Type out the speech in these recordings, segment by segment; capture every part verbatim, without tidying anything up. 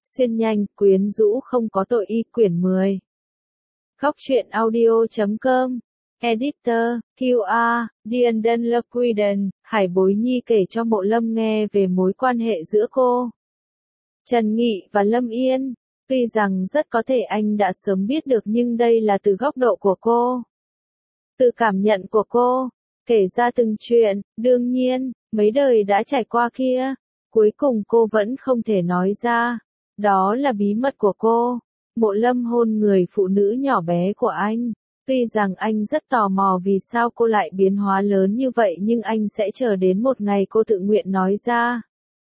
Xuyên nhanh, quyến rũ không có tội y quyển mười. Góc truyện audio chấm com. Editor, quy a, Dienden Lequiden, Hải Bối Nhi kể cho Mộ Lâm nghe về mối quan hệ giữa cô, Trần Nghị và Lâm Yên. Tuy rằng rất có thể anh đã sớm biết được nhưng đây là từ góc độ của cô. Từ cảm nhận của cô, kể ra từng chuyện, đương nhiên, mấy đời đã trải qua kia, cuối cùng cô vẫn không thể nói ra. Đó là bí mật của cô. Mộ Lâm hôn người phụ nữ nhỏ bé của anh. Tuy rằng anh rất tò mò vì sao cô lại biến hóa lớn như vậy nhưng anh sẽ chờ đến một ngày cô tự nguyện nói ra.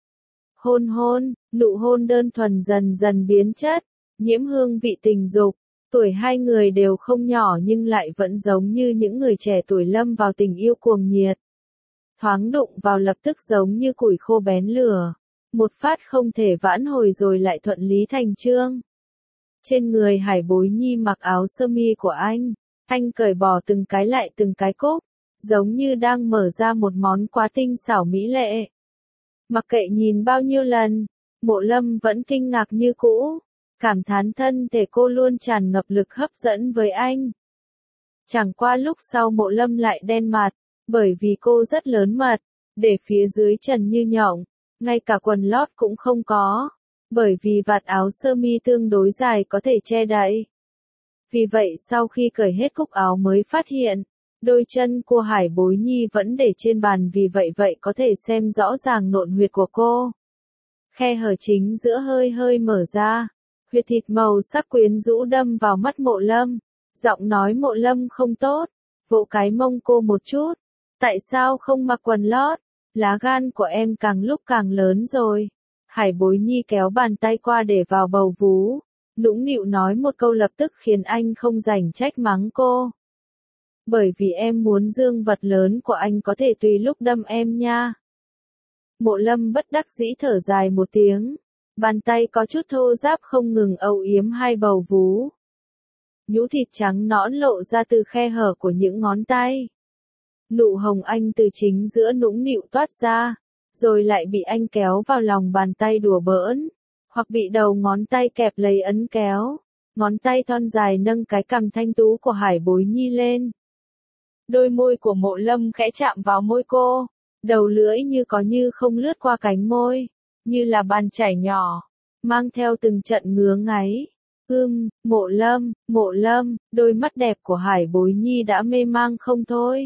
Hôn hôn, nụ hôn đơn thuần dần dần biến chất, nhiễm hương vị tình dục. Tuổi hai người đều không nhỏ nhưng lại vẫn giống như những người trẻ tuổi lâm vào tình yêu cuồng nhiệt. Thoáng đụng vào lập tức giống như củi khô bén lửa. Một phát không thể vãn hồi rồi lại thuận lý thành chương. Trên người Hải Bối Nhi mặc áo sơ mi của anh, anh cởi bỏ từng cái lại từng cái cúc, giống như đang mở ra một món quà tinh xảo mỹ lệ. Mặc kệ nhìn bao nhiêu lần, Mộ Lâm vẫn kinh ngạc như cũ, cảm thán thân thể cô luôn tràn ngập lực hấp dẫn với anh. Chẳng qua lúc sau Mộ Lâm lại đen mặt, bởi vì cô rất lớn mật, để phía dưới trần như nhộng, ngay cả quần lót cũng không có, bởi vì vạt áo sơ mi tương đối dài có thể che đậy. Vì vậy sau khi cởi hết cúc áo mới phát hiện, đôi chân của Hải Bối Nhi vẫn để trên bàn vì vậy vậy có thể xem rõ ràng nộn huyệt của cô. Khe hở chính giữa hơi hơi mở ra, huyệt thịt màu sắc quyến rũ đâm vào mắt Mộ Lâm, giọng nói Mộ Lâm không tốt, vỗ cái mông cô một chút, tại sao không mặc quần lót, lá gan của em càng lúc càng lớn rồi. Hải Bối Nhi kéo bàn tay qua để vào bầu vú, nũng nịu nói một câu lập tức khiến anh không rảnh trách mắng cô. Bởi vì em muốn dương vật lớn của anh có thể tùy lúc đâm em nha. Mộ Lâm bất đắc dĩ thở dài một tiếng, bàn tay có chút thô ráp không ngừng âu yếm hai bầu vú. Nhũ thịt trắng nõn lộ ra từ khe hở của những ngón tay. Nụ hồng anh từ chính giữa nũng nịu toát ra, rồi lại bị anh kéo vào lòng bàn tay đùa bỡn, hoặc bị đầu ngón tay kẹp lấy ấn kéo, ngón tay thon dài nâng cái cằm thanh tú của Hải Bối Nhi lên. Đôi môi của Mộ Lâm khẽ chạm vào môi cô, đầu lưỡi như có như không lướt qua cánh môi, như là bàn chảy nhỏ, mang theo từng trận ngứa ngáy. Ưm, Mộ Lâm, Mộ Lâm, đôi mắt đẹp của Hải Bối Nhi đã mê mang không thôi.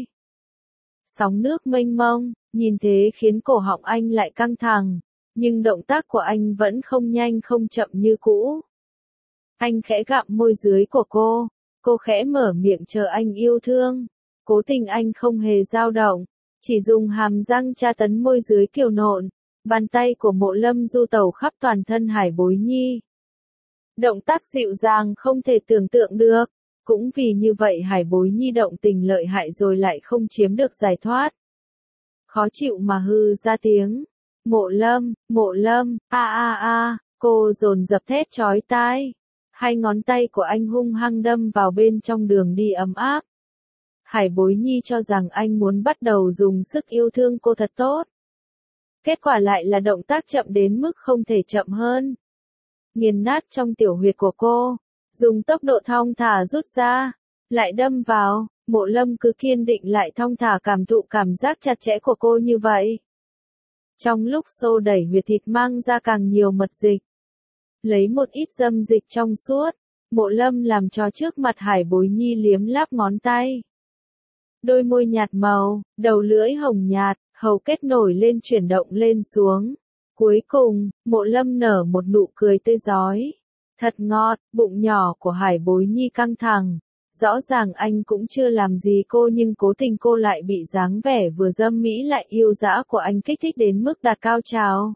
Sóng nước mênh mông, nhìn thế khiến cổ họng anh lại căng thẳng, nhưng động tác của anh vẫn không nhanh không chậm như cũ. Anh khẽ gặm môi dưới của cô, cô khẽ mở miệng chờ anh yêu thương. Cố tình anh không hề dao động, chỉ dùng hàm răng tra tấn môi dưới kiều nộn, bàn tay của Mộ Lâm du tẩu khắp toàn thân Hải Bối Nhi. Động tác dịu dàng không thể tưởng tượng được, cũng vì như vậy Hải Bối Nhi động tình lợi hại rồi lại không chiếm được giải thoát. Khó chịu mà hư ra tiếng. Mộ Lâm, Mộ Lâm, a a a, cô dồn dập thét chói tai. Hai ngón tay của anh hung hăng đâm vào bên trong đường đi ấm áp. Hải Bối Nhi cho rằng anh muốn bắt đầu dùng sức yêu thương cô thật tốt. Kết quả lại là động tác chậm đến mức không thể chậm hơn. Nghiền nát trong tiểu huyệt của cô, dùng tốc độ thong thả rút ra, lại đâm vào. Mộ Lâm cứ kiên định lại thong thả cảm thụ cảm giác chặt chẽ của cô như vậy. Trong lúc xô đẩy huyệt thịt mang ra càng nhiều mật dịch, lấy một ít dâm dịch trong suốt, Mộ Lâm làm cho trước mặt Hải Bối Nhi liếm láp ngón tay. Đôi môi nhạt màu, đầu lưỡi hồng nhạt, hầu kết nổi lên chuyển động lên xuống. Cuối cùng, Mộ Lâm nở một nụ cười tươi rói. Thật ngọt, bụng nhỏ của Hải Bối Nhi căng thẳng. Rõ ràng anh cũng chưa làm gì cô nhưng cố tình cô lại bị dáng vẻ vừa dâm mỹ lại yêu dã của anh kích thích đến mức đạt cao trào.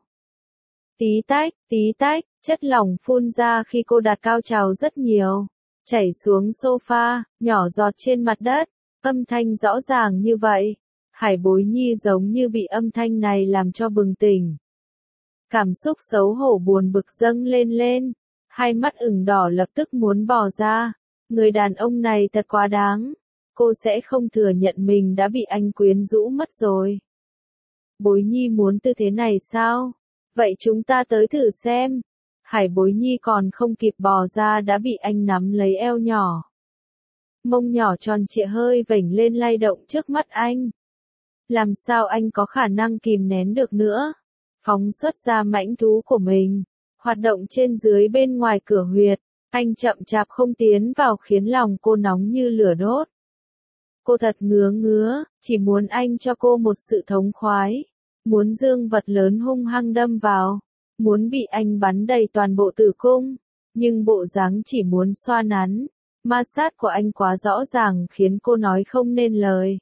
Tí tách, tí tách, chất lỏng phun ra khi cô đạt cao trào rất nhiều. Chảy xuống sofa, nhỏ giọt trên mặt đất. Âm thanh rõ ràng như vậy. Hải Bối Nhi giống như bị âm thanh này làm cho bừng tỉnh. Cảm xúc xấu hổ buồn bực dâng lên lên. Hai mắt ửng đỏ lập tức muốn bò ra. Người đàn ông này thật quá đáng. Cô sẽ không thừa nhận mình đã bị anh quyến rũ mất rồi. Bối Nhi muốn tư thế này sao? Vậy chúng ta tới thử xem. Hải Bối Nhi còn không kịp bò ra đã bị anh nắm lấy eo nhỏ. Mông nhỏ tròn trịa hơi vểnh lên lay động trước mắt anh. Làm sao anh có khả năng kìm nén được nữa? Phóng xuất ra mãnh thú của mình, hoạt động trên dưới bên ngoài cửa huyệt, anh chậm chạp không tiến vào khiến lòng cô nóng như lửa đốt. Cô thật ngứa ngứa, chỉ muốn anh cho cô một sự thống khoái, muốn dương vật lớn hung hăng đâm vào, muốn bị anh bắn đầy toàn bộ tử cung, nhưng bộ dáng chỉ muốn xoa nắn, ma sát của anh quá rõ ràng khiến cô nói không nên lời.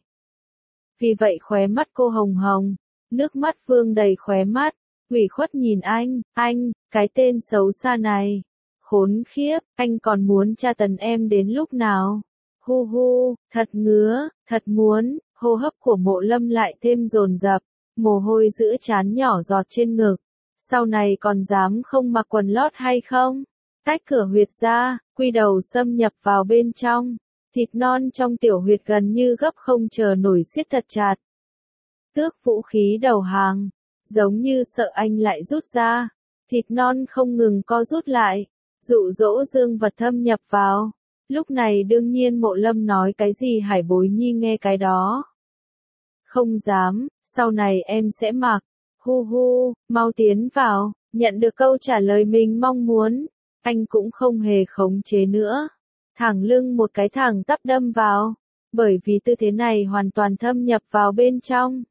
Vì vậy khóe mắt cô hồng hồng, nước mắt vương đầy khóe mắt, ủy khuất nhìn anh, anh, cái tên xấu xa này. Khốn khiếp, anh còn muốn tra tấn em đến lúc nào? Hu hu, thật ngứa, thật muốn, hô hấp của Mộ Lâm lại thêm dồn dập, mồ hôi giữa trán nhỏ giọt trên ngực. Sau này còn dám không mặc quần lót hay không? Tách cửa huyệt ra, quy đầu xâm nhập vào bên trong. Thịt non trong tiểu huyệt gần như gấp không chờ nổi siết thật chặt. Tước vũ khí đầu hàng, giống như sợ anh lại rút ra. Thịt non không ngừng co rút lại, dụ dỗ dương vật thâm nhập vào. Lúc này đương nhiên Mộ Lâm nói cái gì Hải Bối Nhi nghe cái đó. Không dám, sau này em sẽ mặc. Hu hu, mau tiến vào, nhận được câu trả lời mình mong muốn. Anh cũng không hề khống chế nữa. Thẳng lưng một cái thẳng tắp đâm vào. Bởi vì tư thế này hoàn toàn thâm nhập vào bên trong.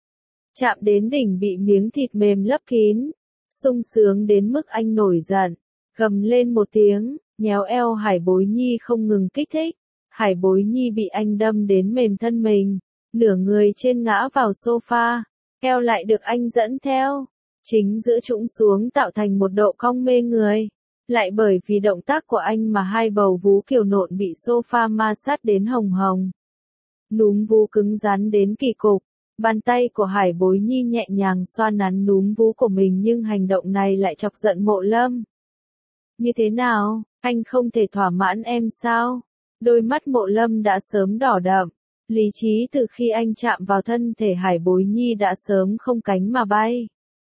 Chạm đến đỉnh bị miếng thịt mềm lấp kín. Sung sướng đến mức anh nổi giận. Gầm lên một tiếng, nhéo eo Hải Bối Nhi không ngừng kích thích. Hải Bối Nhi bị anh đâm đến mềm thân mình. Nửa người trên ngã vào sofa. Eo lại được anh dẫn theo. Chính giữa trũng xuống tạo thành một độ cong mê người. Lại bởi vì động tác của anh mà hai bầu vú kiều nộn bị sofa ma sát đến hồng hồng. Núm vú cứng rắn đến kỳ cục. Bàn tay của Hải Bối Nhi nhẹ nhàng xoa nắn núm vú của mình nhưng hành động này lại chọc giận Mộ Lâm. Như thế nào, anh không thể thỏa mãn em sao? Đôi mắt Mộ Lâm đã sớm đỏ đậm. Lý trí từ khi anh chạm vào thân thể Hải Bối Nhi đã sớm không cánh mà bay.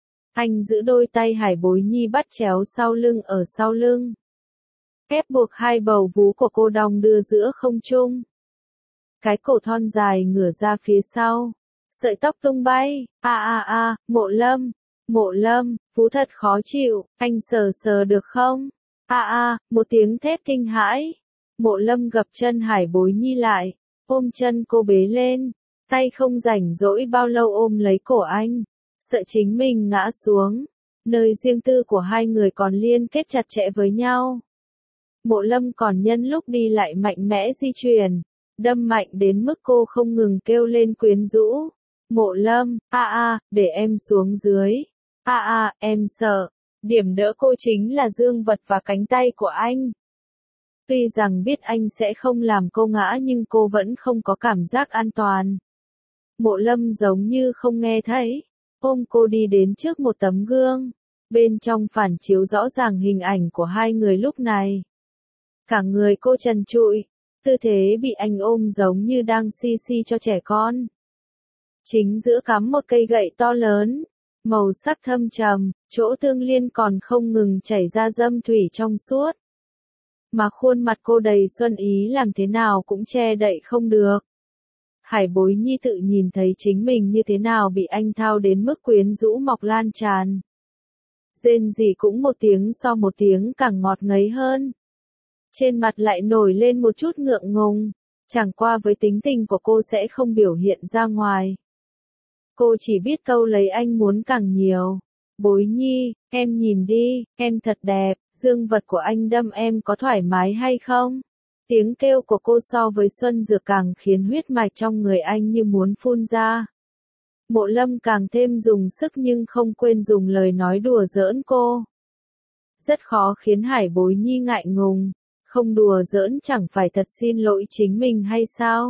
Anh giữ đôi tay Hải Bối Nhi bắt chéo sau lưng ở sau lưng. Ép buộc hai bầu vú của cô đong đưa giữa không trung. Cái cổ thon dài ngửa ra phía sau. Sợi tóc tung bay. A a a, Mộ Lâm. Mộ Lâm, vú thật khó chịu, anh sờ sờ được không? A a, một tiếng thét kinh hãi. Mộ Lâm gập chân Hải Bối Nhi lại, ôm chân cô bế lên, tay không rảnh rỗi bao lâu ôm lấy cổ anh, sợ chính mình ngã xuống. Nơi riêng tư của hai người còn liên kết chặt chẽ với nhau. Mộ Lâm còn nhân lúc đi lại mạnh mẽ di chuyển, đâm mạnh đến mức cô không ngừng kêu lên quyến rũ. Mộ Lâm, a a, để em xuống dưới. A a, em sợ. Điểm đỡ cô chính là dương vật và cánh tay của anh. Tuy rằng biết anh sẽ không làm cô ngã nhưng cô vẫn không có cảm giác an toàn. Mộ Lâm giống như không nghe thấy, ôm cô đi đến trước một tấm gương. Bên trong phản chiếu rõ ràng hình ảnh của hai người lúc này. Cả người cô trần trụi, tư thế bị anh ôm giống như đang si si cho trẻ con. Chính giữa cắm một cây gậy to lớn, màu sắc thâm trầm, chỗ tương liên còn không ngừng chảy ra dâm thủy trong suốt. Mà khuôn mặt cô đầy xuân ý làm thế nào cũng che đậy không được. Hải Bối Nhi tự nhìn thấy chính mình như thế nào bị anh thao đến mức quyến rũ mọc lan tràn. Rên rỉ cũng một tiếng so một tiếng càng ngọt ngấy hơn. Trên mặt lại nổi lên một chút ngượng ngùng, chẳng qua với tính tình của cô sẽ không biểu hiện ra ngoài. Cô chỉ biết câu lấy anh muốn càng nhiều. Bối Nhi, em nhìn đi, em thật đẹp, dương vật của anh đâm em có thoải mái hay không? Tiếng kêu của cô so với xuân dược càng khiến huyết mạch trong người anh như muốn phun ra. Mộ Lâm càng thêm dùng sức nhưng không quên dùng lời nói đùa giỡn cô. Rất khó khiến Hải Bối Nhi ngại ngùng, không đùa giỡn chẳng phải thật xin lỗi chính mình hay sao?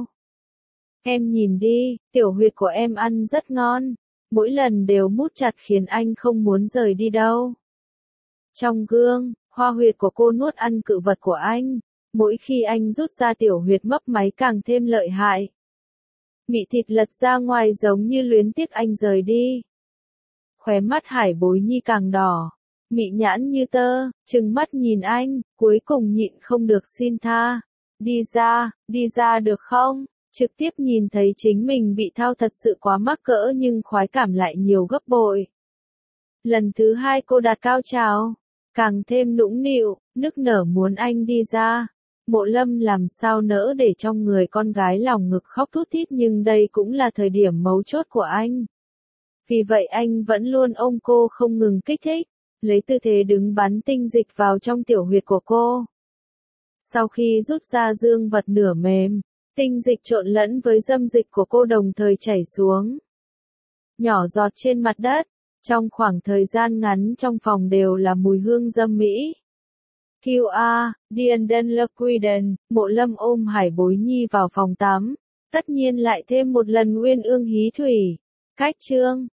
Em nhìn đi, tiểu huyệt của em ăn rất ngon, mỗi lần đều mút chặt khiến anh không muốn rời đi đâu. Trong gương, hoa huyệt của cô nuốt ăn cự vật của anh, mỗi khi anh rút ra tiểu huyệt mấp máy càng thêm lợi hại. Mị thịt lật ra ngoài giống như luyến tiếc anh rời đi. Khóe mắt Hải Bối Nhi càng đỏ, Mị nhãn như tơ, trừng mắt nhìn anh, cuối cùng nhịn không được xin tha. Đi ra, đi ra được không? Trực tiếp nhìn thấy chính mình bị thao thật sự quá mắc cỡ nhưng khoái cảm lại nhiều gấp bội. Lần thứ hai cô đạt cao trào, càng thêm nũng nịu, nức nở muốn anh đi ra. Mộ Lâm làm sao nỡ để trong người con gái lòng ngực khóc thút thít, nhưng đây cũng là thời điểm mấu chốt của anh. Vì vậy anh vẫn luôn ôm cô không ngừng kích thích, lấy tư thế đứng bắn tinh dịch vào trong tiểu huyệt của cô. Sau khi rút ra dương vật nửa mềm, tinh dịch trộn lẫn với dâm dịch của cô đồng thời chảy xuống. Nhỏ giọt trên mặt đất, trong khoảng thời gian ngắn trong phòng đều là mùi hương dâm mỹ. quy a, Dienden Liquiden, Mộ Lâm ôm Hải Bối Nhi vào phòng tắm, tất nhiên lại thêm một lần uyên ương hí thủy. Cách chương